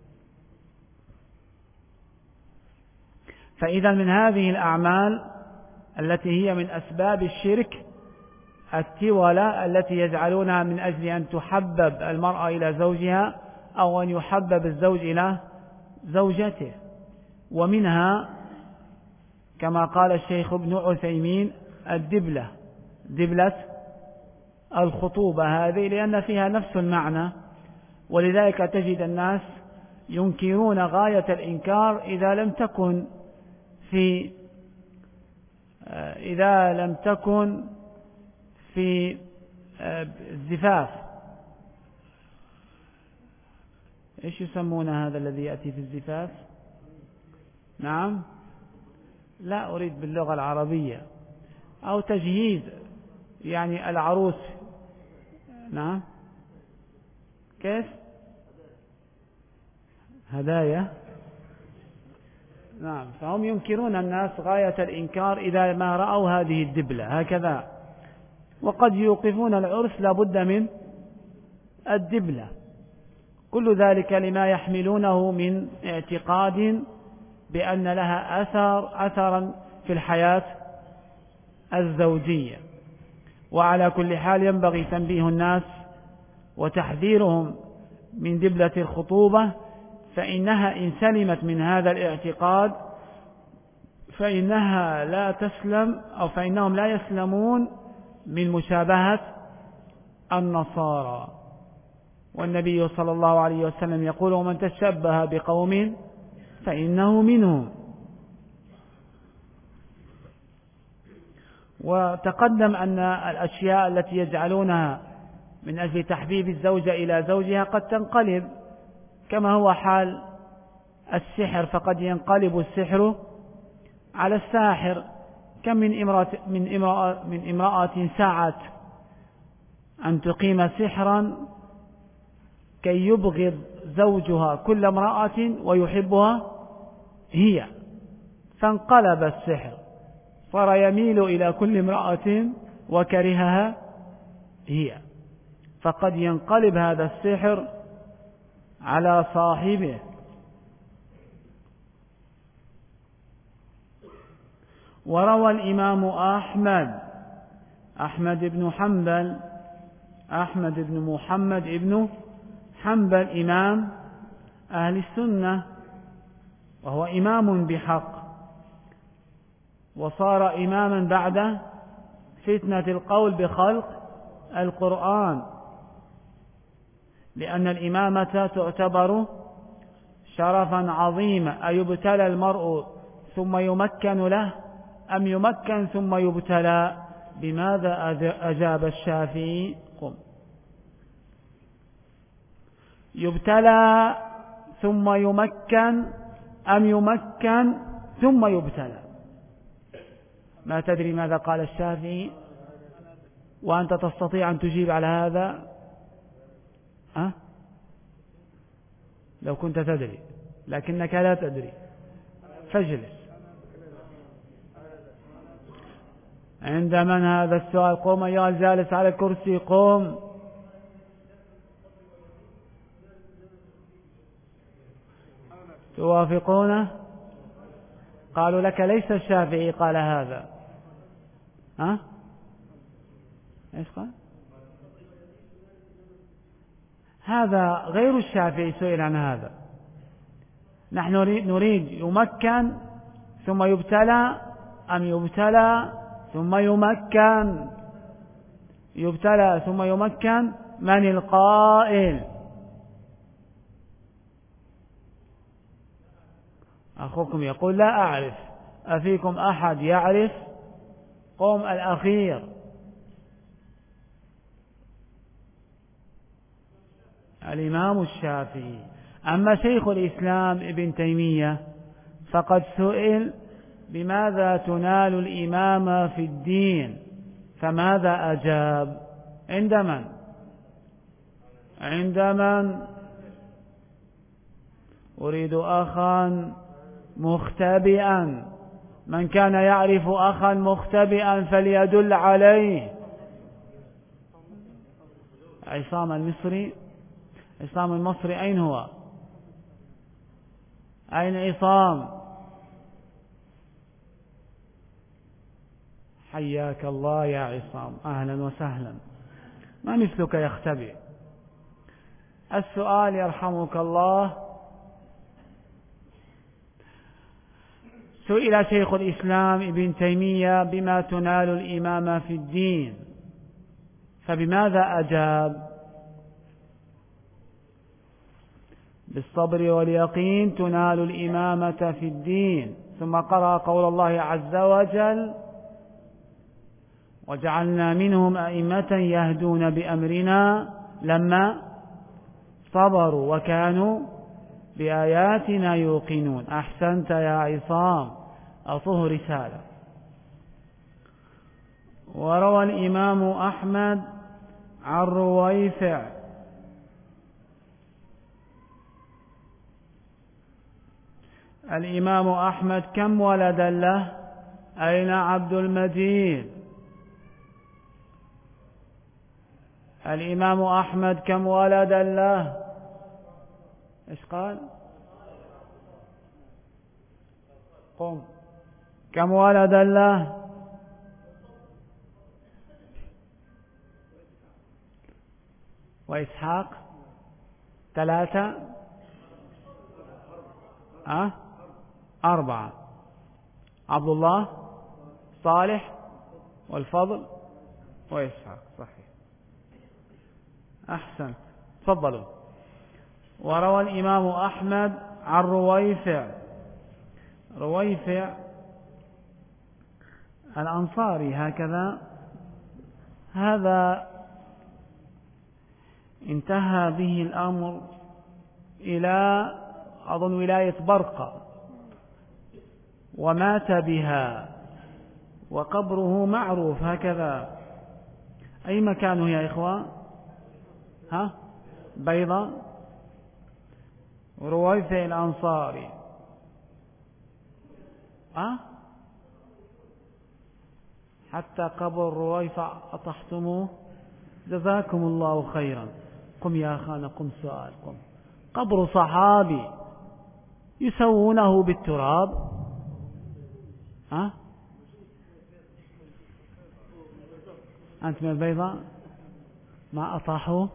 فإذا من هذه الأعمال التي هي من أسباب الشرك التولة التي يجعلونها من أجل أن تحبب المرأة إلى زوجها أو أن يحبب الزوج إلى زوجته. ومنها كما قال الشيخ ابن عثيمين الدبلة، دبلة الخطوبة هذه، لأن فيها نفس المعنى، ولذلك تجد الناس ينكرون غاية الإنكار إذا لم تكن في الزفاف. إيش يسمون هذا الذي يأتي في الزفاف؟ نعم، لا أريد باللغة العربية، أو تجهيز يعني العروس. نعم، كيف؟ هدايا. نعم، فهم ينكرون الناس غاية الإنكار إذا ما رأوا هذه الدبلة هكذا، وقد يوقفون العرس لابد من الدبلة. كل ذلك لما يحملونه من اعتقاد بأن لها أثرا في الحياة الزوجية. وعلى كل حال ينبغي تنبيه الناس وتحذيرهم من دبلة الخطوبة، فإنها إن سلمت من هذا الاعتقاد فإنها لا تسلم، أو فإنهم لا يسلمون من مشابهة النصارى. والنبي صلى الله عليه وسلم يقول: ومن تشبه بقوم فإنه منهم. وتقدم أن الأشياء التي يجعلونها من أجل تحبيب الزوجة إلى زوجها قد تنقلب، كما هو حال السحر، فقد ينقلب السحر على الساحر. كم من امرأة سعت أن تقيم سحرا كي يبغض زوجها كل امرأة ويحبها هي، فانقلب السحر، صار يميل إلى كل امرأة وكرهها هي، فقد ينقلب هذا السحر على صاحبه. وروى الإمام أحمد بن محمد بن حنبل إمام أهل السنة، وهو إمام بحق، وصار إماما بعد فتنة القول بخلق القرآن، لأن الإمامة تعتبر شرفا عظيما. أيبتلى المرء ثم يمكن له أم يمكن ثم يبتلى؟ بماذا أجاب الشافعي؟ قم. يبتلى ثم يمكن أم يمكن ثم يبتلى؟ ما تدري ماذا قال الشافعي؟ وأنت تستطيع أن تجيب على هذا؟ لو كنت تدري، لكنك لا تدري، فاجلس. عند من هذا السؤال؟ قم أيها الجالس على الكرسي، قم. توافقونه؟ قالوا لك ليس الشافعي قال هذا. ايش قال؟ هذا غير الشافعي سئل عن هذا. نحن نريد يمكن ثم يبتلى أم يبتلى ثم يمكن؟ يبتلى ثم يمكن. من القائل؟ أخوكم يقول لا أعرف. أفيكم أحد يعرف؟ قم الأخير. الإمام الشافعي. أما شيخ الإسلام ابن تيمية فقد سئل: بماذا تنال الإمامة في الدين؟ فماذا أجاب؟ عند من؟ أريد أخا مختبئا. من كان يعرف أخا مختبئا فليدل عليه. عصام المصري. عصام المصري أين هو؟ أين عصام؟ حياك الله يا عصام، أهلا وسهلا، ما مثلك يختبئ. السؤال يرحمك الله: سئل شيخ الإسلام ابن تيمية بما تنال الإمامة في الدين، فبماذا أجاب؟ بالصبر واليقين تنال الإمامة في الدين. ثم قرأ قول الله عز وجل: وجعلنا منهم أئمة يهدون بأمرنا لما صبروا وكانوا بآياتنا يوقنون. أحسنت يا عصام، أعطوه رسالة. وروى الإمام أحمد عن رويفع الإمام أحمد كم ولدا له؟ أين عبد المجيد؟ الإمام أحمد كم ولدا له؟ إيش قال؟ قم. كم ولدا له؟ وإسحاق 3 4. عبد الله، صالح، والفضل، وإسحاق. صحيح، أحسن، تفضلوا. وروى الإمام أحمد عن رويفع الأنصاري هكذا. هذا انتهى به الأمر إلى أظن ولاية برقة، ومات بها، وقبره معروف هكذا. أي مكانه يا إخوة؟ بيضة. رويفع الأنصاري. حتى قبر رويفع أطحتموه، جزاكم الله خيرا. قم يا أخانا، قم سؤال، قم. قبر صحابي يسوونه بالتراب. أنت من البيضاء ما أطاحوه؟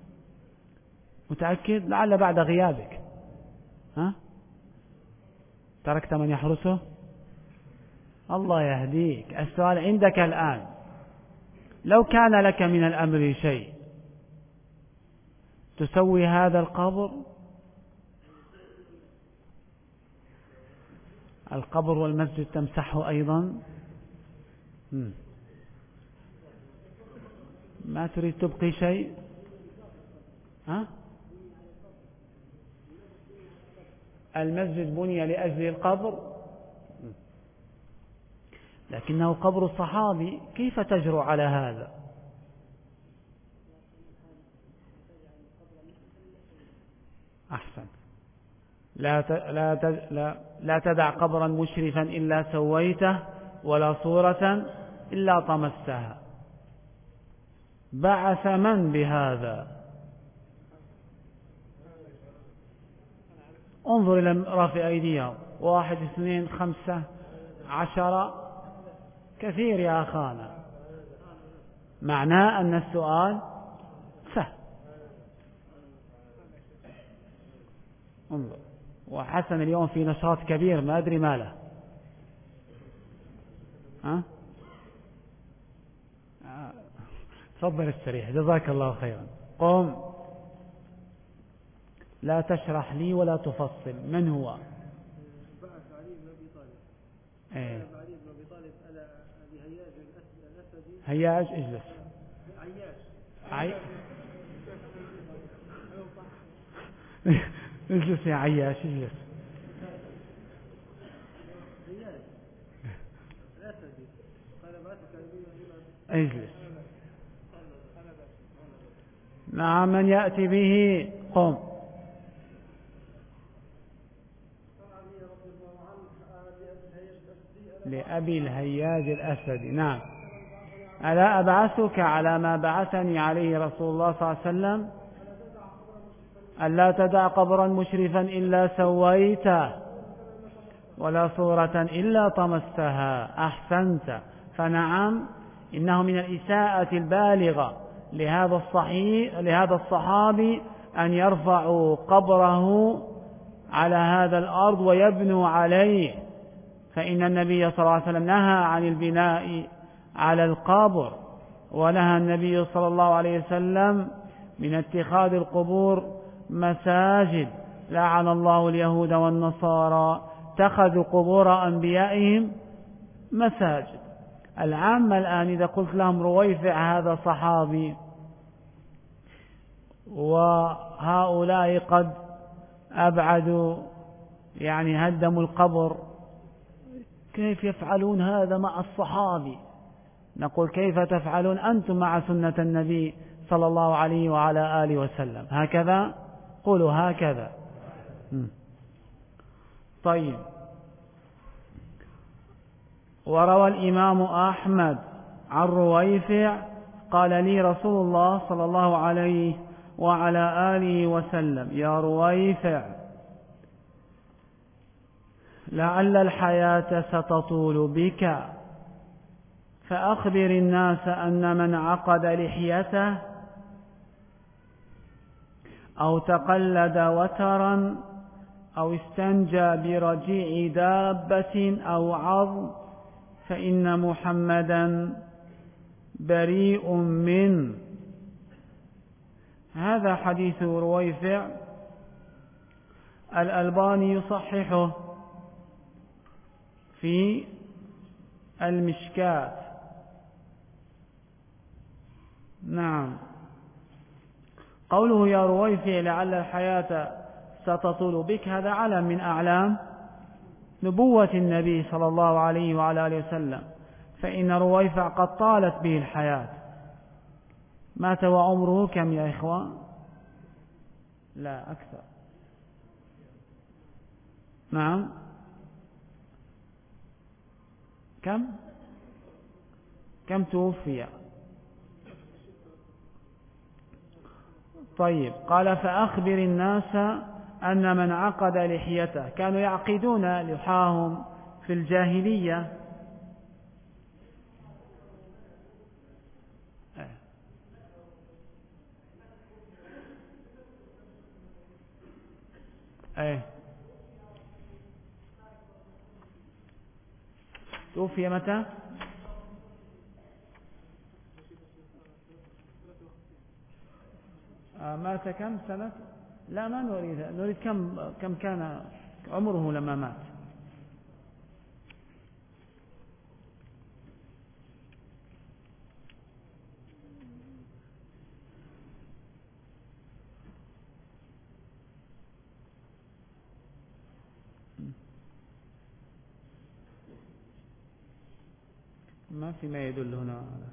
متأكد؟ لعل بعد غيابك تركت من يحرسه. الله يهديك. السؤال عندك الآن: لو كان لك من الأمر شيء تسوي هذا القبر والمسجد تمسحه أيضا؟ ما تريد تبقي شيء؟ المسجد بني لأجل القبر، لكنه قبر الصحابي، كيف تجرؤ على هذا؟ أحسن. لا تدع قبرا مشرفا إلا سويته، ولا صورة إلا طمستها. بعث من بهذا؟ انظر إلى رافع أيديهم: 1 2 5 10. كثير يا أخانا. معناه أن السؤال سهل. انظر. وحسن اليوم في نشاط كبير، ما أدري ما له. تفضل استريح، جزاك الله خيرا. قم، لا تشرح لي ولا تفصل. من هو؟ بعث علي بن أبي طالب. علي بن أبي طالب على هياج الأسدي. هياج، اجلس. اجلس يا عياش، اجلس. هياج الأسدي قال بعثك اجلس. نعم، من يأتي به؟ قم. لأبي الهياج الأسدي. نعم. ألا أبعثك على ما بعثني عليه رسول الله صلى الله عليه وسلم ألا تدع قبرا مشرفا إلا سويته ولا صورة إلا طمستها. أحسنت. فنعم إنه من الإساءة البالغة لهذا الصحابي أن يرفعوا قبره على هذا الأرض ويبنوا عليه، فإن النبي صلى الله عليه وسلم نهى عن البناء على القبر، ونهى النبي صلى الله عليه وسلم من اتخاذ القبور مساجد. لعن الله اليهود والنصارى اتخذوا قبور أنبيائهم مساجد. العامة الآن إذا قلت لهم رويفع هذا صحابي وهؤلاء قد أبعدوا يعني هدموا القبر، كيف يفعلون هذا مع الصحابي؟ نقول كيف تفعلون أنتم مع سنة النبي صلى الله عليه وعلى آله وسلم؟ هكذا قولوا هكذا. طيب. وروى الإمام أحمد عن رويفع قال لي رسول الله صلى الله عليه وعلى آله وسلم يا رويفع لعل الحياة ستطول بك فأخبر الناس أن من عقد لحيته أو تقلد وترا أو استنجى برجيع دابة أو عظم فإن محمدا بريء منه. هذا حديث رويفع الألباني يصححه في المشكاة. نعم. قوله يا رويفع لعل الحياة ستطول بك هذا علم من أعلام نبوة النبي صلى الله عليه وعلى آله وسلم، فإن رويفع قد طالت به الحياة. مات وعمره كم يا إخوان؟ لا أكثر. نعم كم توفي؟ طيب. قال فأخبر الناس أن من عقد لحيته، كانوا يعقدون لحاهم في الجاهلية. توفي متى؟ مات كم سنة؟ لا ما نريد كم كان عمره لما مات. ما في ما يدل هنا على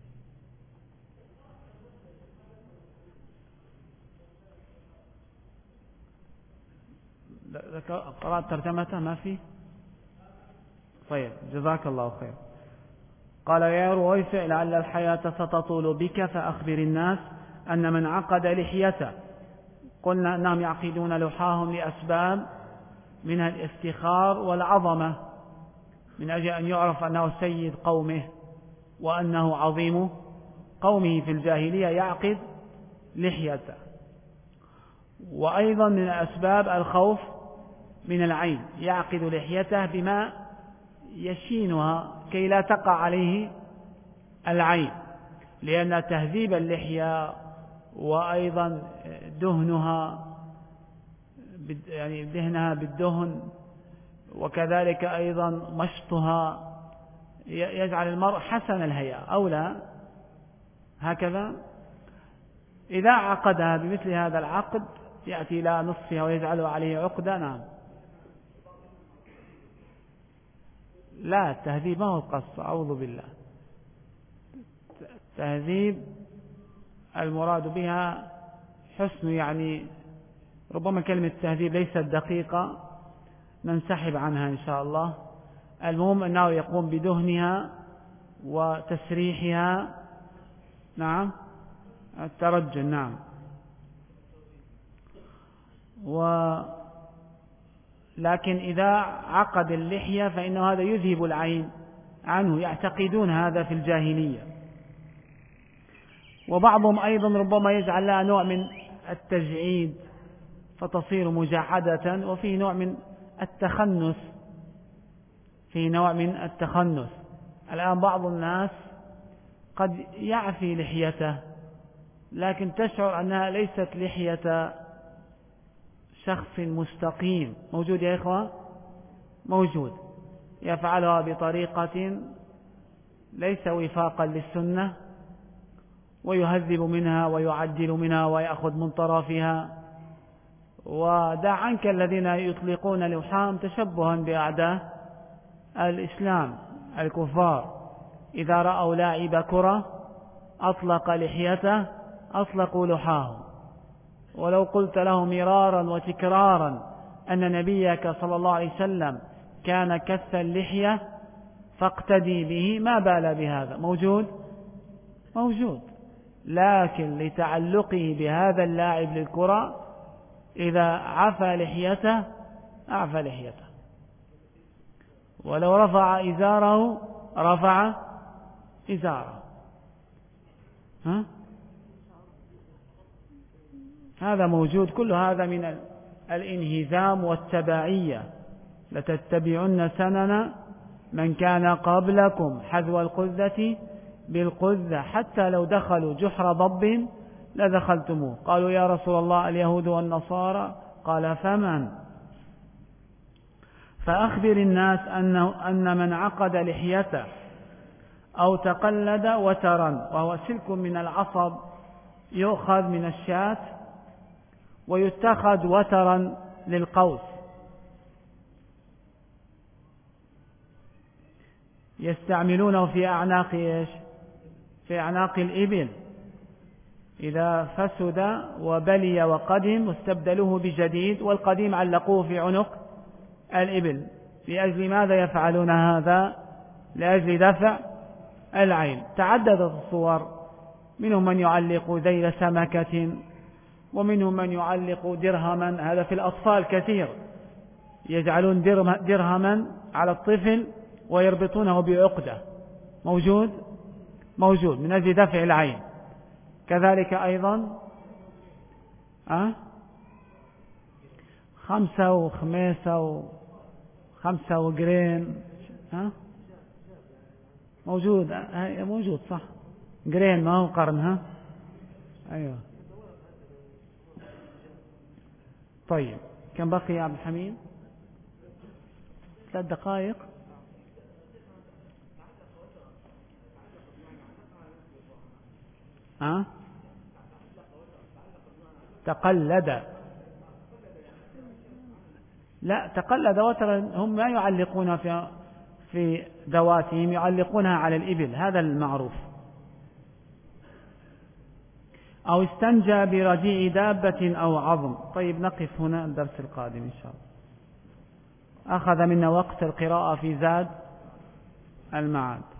قرأت ترجمته ما في؟ طيب جزاك الله خير. قال يا رويفع لعل الحياة ستطول بك فأخبر الناس أن من عقد لحيته. قلنا أنهم يعقدون لحاهم لأسباب منها الافتخار والعظمة، من أجل أن يعرف أنه سيد قومه وأنه عظيم قومه في الجاهلية يعقد لحيته. وأيضا من الأسباب الخوف من العين، يعقد لحيته بما يشينها كي لا تقع عليه العين، لأن تهذيب اللحية وأيضا دهنها يعني دهنها بالدهن وكذلك أيضا مشطها يجعل المرء حسن الهيئة أو لا هكذا. إذا عقدها بمثل هذا العقد يأتي إلى نصفها ويجعله عليه عقدة. نعم. لا التهذيب ما هو القص، أعوذ بالله. التهذيب المراد بها حسن، يعني ربما كلمة تهذيب ليست دقيقة ننسحب عنها إن شاء الله. المهم أنه يقوم بدهنها وتسريحها نعم الترجل نعم. لكن إذا عقد اللحية فإنه هذا يذهب العين عنه، يعتقدون هذا في الجاهلية. وبعضهم أيضا ربما يجعل لها نوع من التجعيد فتصير مجعدة، وفيه نوع من التخنث، فيه نوع من التخنث. الآن بعض الناس قد يعفي لحيته لكن تشعر أنها ليست لحية شخص مستقيم. موجود يا إخوة؟ موجود. يفعلها بطريقة ليس وفاقا للسنة، ويهذب منها ويعدل منها ويأخذ من طرفها. ودع عنك الذين يطلقون لحام تشبها بأعداء الإسلام الكفار، إذا رأوا لاعب كرة أطلق لحيته أطلقوا لحاهم. ولو قلت له مرارا وتكرارا أن نبيك صلى الله عليه وسلم كان كث اللحية فاقتدي به ما بال بهذا. موجود؟ موجود. لكن لتعلقه بهذا اللاعب للكرة إذا عفى لحيته أعفى لحيته، ولو رفع إزاره رفع إزاره. هذا موجود. كل هذا من الانهزام والتبعية. لتتبعن سنن من كان قبلكم حذو القذة بالقذة حتى لو دخلوا جحر ضب لدخلتموه. قالوا يا رسول الله اليهود والنصارى؟ قال فمن؟ فأخبر الناس أن من عقد لحيته أو تقلد وترا، وهو سلك من العصب يؤخذ من الشاة ويتخذ وترا للقوس، يستعملونه في أعناق إيش؟ في أعناق الإبل. إذا فسد وبلي وقدم استبدلوه بجديد، والقديم علقوه في عنق الإبل. لأجل ماذا يفعلون هذا؟ لأجل دفع العين. تعددت الصور، منهم من يعلق ذيل سمكة، ومنهم من يعلق درهما. هذا في الأطفال كثير، يجعلون درهما على الطفل ويربطونه بعقدة. موجود؟ موجود، من أجل دفع العين. كذلك أيضا 5 وخميسة و5 وقرين. موجود؟ موجود صح. قرين ما هو قرن. أيوة. طيب كم بقي يا عبد الحميد؟ 3 دقائق. تقلد. لا، تقلد وترا هم ما يعلقون في ذواتهم، يعلقونها على الإبل، هذا المعروف. أو استنجى برجيع دابة أو عظم. طيب نقف هنا، الدرس القادم إن شاء الله. أخذ منا وقت القراءة في زاد المعاد.